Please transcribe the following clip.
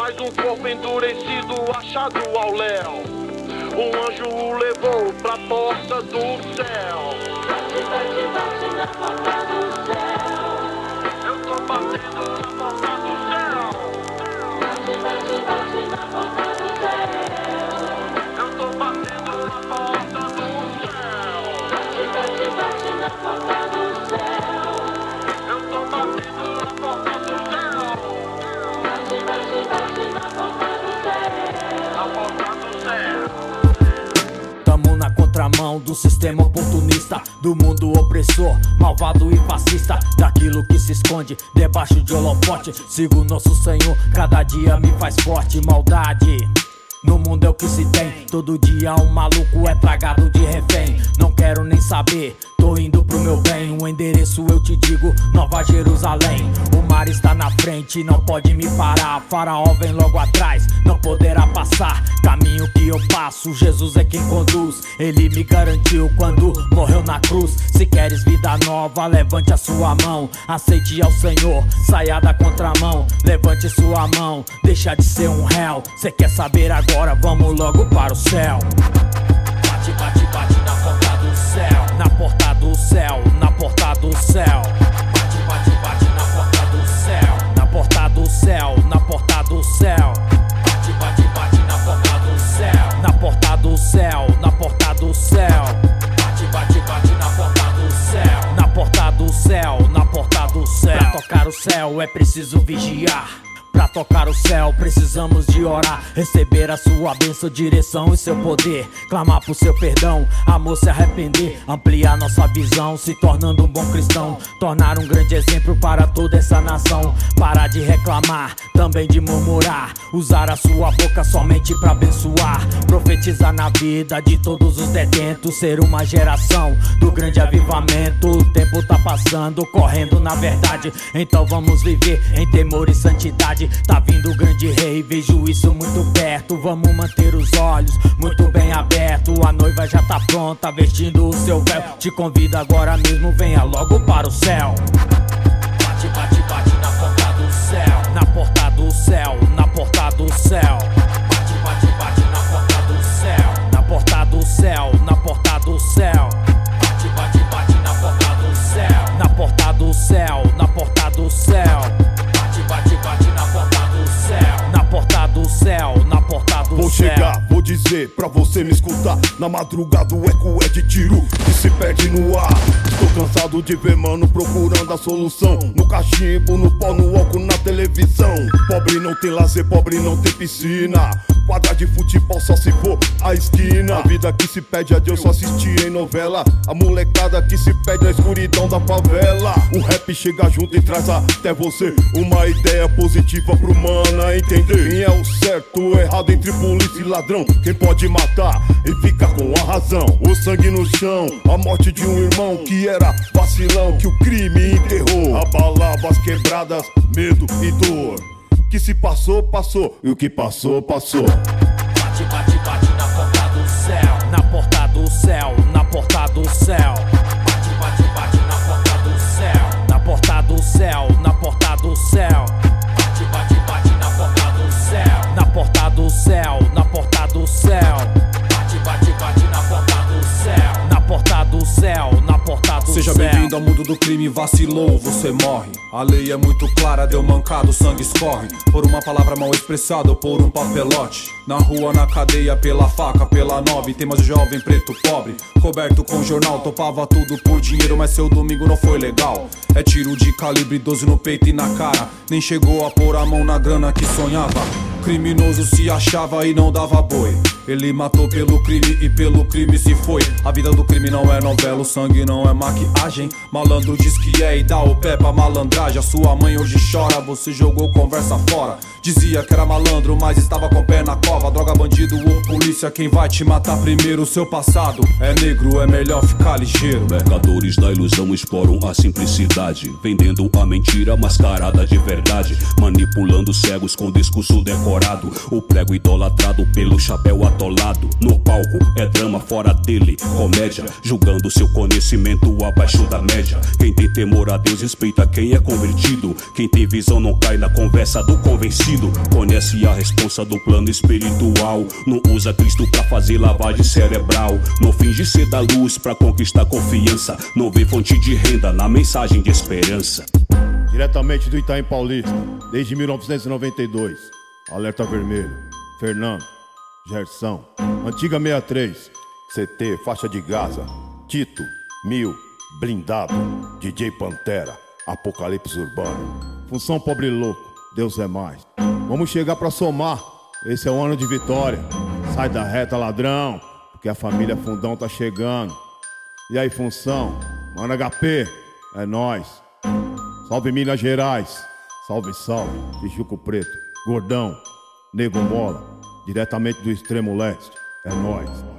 mais um corpo endurecido achado ao léu. Um anjo o levou pra porta do céu. Bate, bate, bate na porta do céu. Eu tô batendo na porta do céu. Bate, bate, bate na porta do céu. Eu tô batendo na porta do céu. Bate, bate, bate na porta do céu. Eu tô batendo na porta do céu. Bate, bate, bate na porta do céu. Na porta do céu. Tamo na contramão do sistema oportunista, do mundo opressor, malvado e fascista, daquilo que se esconde debaixo de holofote. Sigo nosso Senhor, cada dia me faz forte. Maldade no mundo é o que se tem, todo dia um maluco é tragado de refém. Não quero nem saber, tô indo pro meu bem. O endereço eu te digo, Nova Jerusalém. O mar está na frente, não pode me parar. Faraó vem logo atrás, não poderá passar. Caminho que eu passo, Jesus é quem conduz. Ele me garantiu quando morreu na cruz. Se queres vida nova, levante a sua mão. Aceite ao Senhor, saia da contramão. Levante sua mão, deixa de ser um réu. Cê quer saber agora? Vamos logo para o céu. Bate, bate, bate na porta do céu. Na porta do céu, na porta do céu. Bate, bate, bate na porta do céu. Na porta do céu, na porta do céu. Bate, bate, bate na porta do céu. Na porta do céu, na porta do céu. Bate, bate, bate na porta do céu. Na porta do céu, na porta do céu. Pra tocar o céu é preciso vigiar. Pra tocar o céu precisamos de orar, receber a sua bênção, direção e seu poder, clamar por seu perdão, amor, se arrepender, ampliar nossa visão, se tornando um bom cristão, tornar um grande exemplo para toda essa nação. Parar de reclamar, também de murmurar, usar a sua boca somente pra abençoar, profetizar na vida de todos os detentos, ser uma geração do grande avivamento. O tempo tá passando, correndo na verdade, então vamos viver em temor e santidade. Tá vindo o grande rei, vejo isso muito perto. Vamos manter os olhos muito bem abertos. A noiva já tá pronta, vestindo o seu véu. Te convido agora mesmo, venha logo para o céu. Bate, bate, bate na porta do céu. Na porta do céu, na porta do céu. Bate, bate, bate na porta do céu. Na porta do céu, na porta do céu. Bate, bate, bate na porta do céu. Na porta do céu, na porta do céu. Bate, bate, bate na porta do céu. Na porta do céu, na porta do céu. Vou chegar, vou dizer pra você me escutar. Na madrugada o eco é de tiro que se perde no ar. Estou cansado de ver mano procurando a solução no cachimbo, no pó, no álcool, na televisão. Pobre não tem lazer, pobre não tem piscina. Quadra de futebol só se for a esquina. A vida que se pede a Deus só assistir em novela. A molecada que se pede na escuridão da favela. O rap chega junto e traz até você uma ideia positiva pro mano entender. Quem é o certo ou errado entre polícia e ladrão? Quem pode matar e fica com a razão? O sangue no chão, a morte de um irmão que era vacilão, que o crime enterrou. Abalava as quebradas, medo e dor. Que se passou, passou, e o que passou, passou. Bate, bate, bate na porta do céu. Na porta do céu, na porta do céu. Bate, bate, bate na porta do céu. Na porta do céu, na porta do céu. Bate, bate, bate na porta do céu. Na porta do céu, na porta do céu. Bate, bate, bate na porta do céu. Na porta do céu, na porta do céu. Seja bem-vindo ao mundo do crime, vacilou, você morre. A lei é muito clara, deu mancado, sangue escorre. Por uma palavra mal expressada ou por um papelote. Na rua, na cadeia, pela faca, pela 9. Tem mais um jovem preto pobre, coberto com jornal. Topava tudo por dinheiro, mas seu domingo não foi legal. É tiro de calibre 12 no peito e na cara. Nem chegou a pôr a mão na grana que sonhava. Criminoso se achava e não dava boi. Ele matou pelo crime e pelo crime se foi. A vida do crime não é novela, o sangue não é maquiagem. Malandro diz que é e dá o pé pra malandragem. A sua mãe hoje chora, você jogou conversa fora. Dizia que era malandro, mas estava com o pé na cova. Droga, bandido ou polícia, quem vai te matar primeiro? O seu passado é negro, é melhor ficar ligeiro. Mercadores da ilusão exploram a simplicidade, vendendo a mentira mascarada de verdade, manipulando cegos com discurso decorado. O prego idolatrado pelo chapéu atolado. No palco é drama, fora dele comédia, julgando seu conhecimento abaixo da média. Quem tem temor a Deus respeita quem é convertido. Quem tem visão não cai na conversa do convencido. Conhece a responsa do plano espiritual. Não usa Cristo pra fazer lavagem cerebral. Não finge ser da luz pra conquistar confiança. Não vê fonte de renda na mensagem de esperança. Diretamente do Itaim Paulista, desde 1992. Alerta Vermelho, Fernando, Gerson, Antiga 63, CT, Faixa de Gaza, Tito, 1000, Blindado, DJ Pantera, Apocalipse Urbano. Função Pobre Louco, Deus é mais. Vamos chegar pra somar, esse é o ano de vitória. Sai da reta, ladrão, porque a família Fundão tá chegando. E aí, Função, mano HP, é nóis. Salve Minas Gerais, salve, salve, Tijuco Preto, Gordão, Nego Mola, diretamente do extremo leste, é nóis.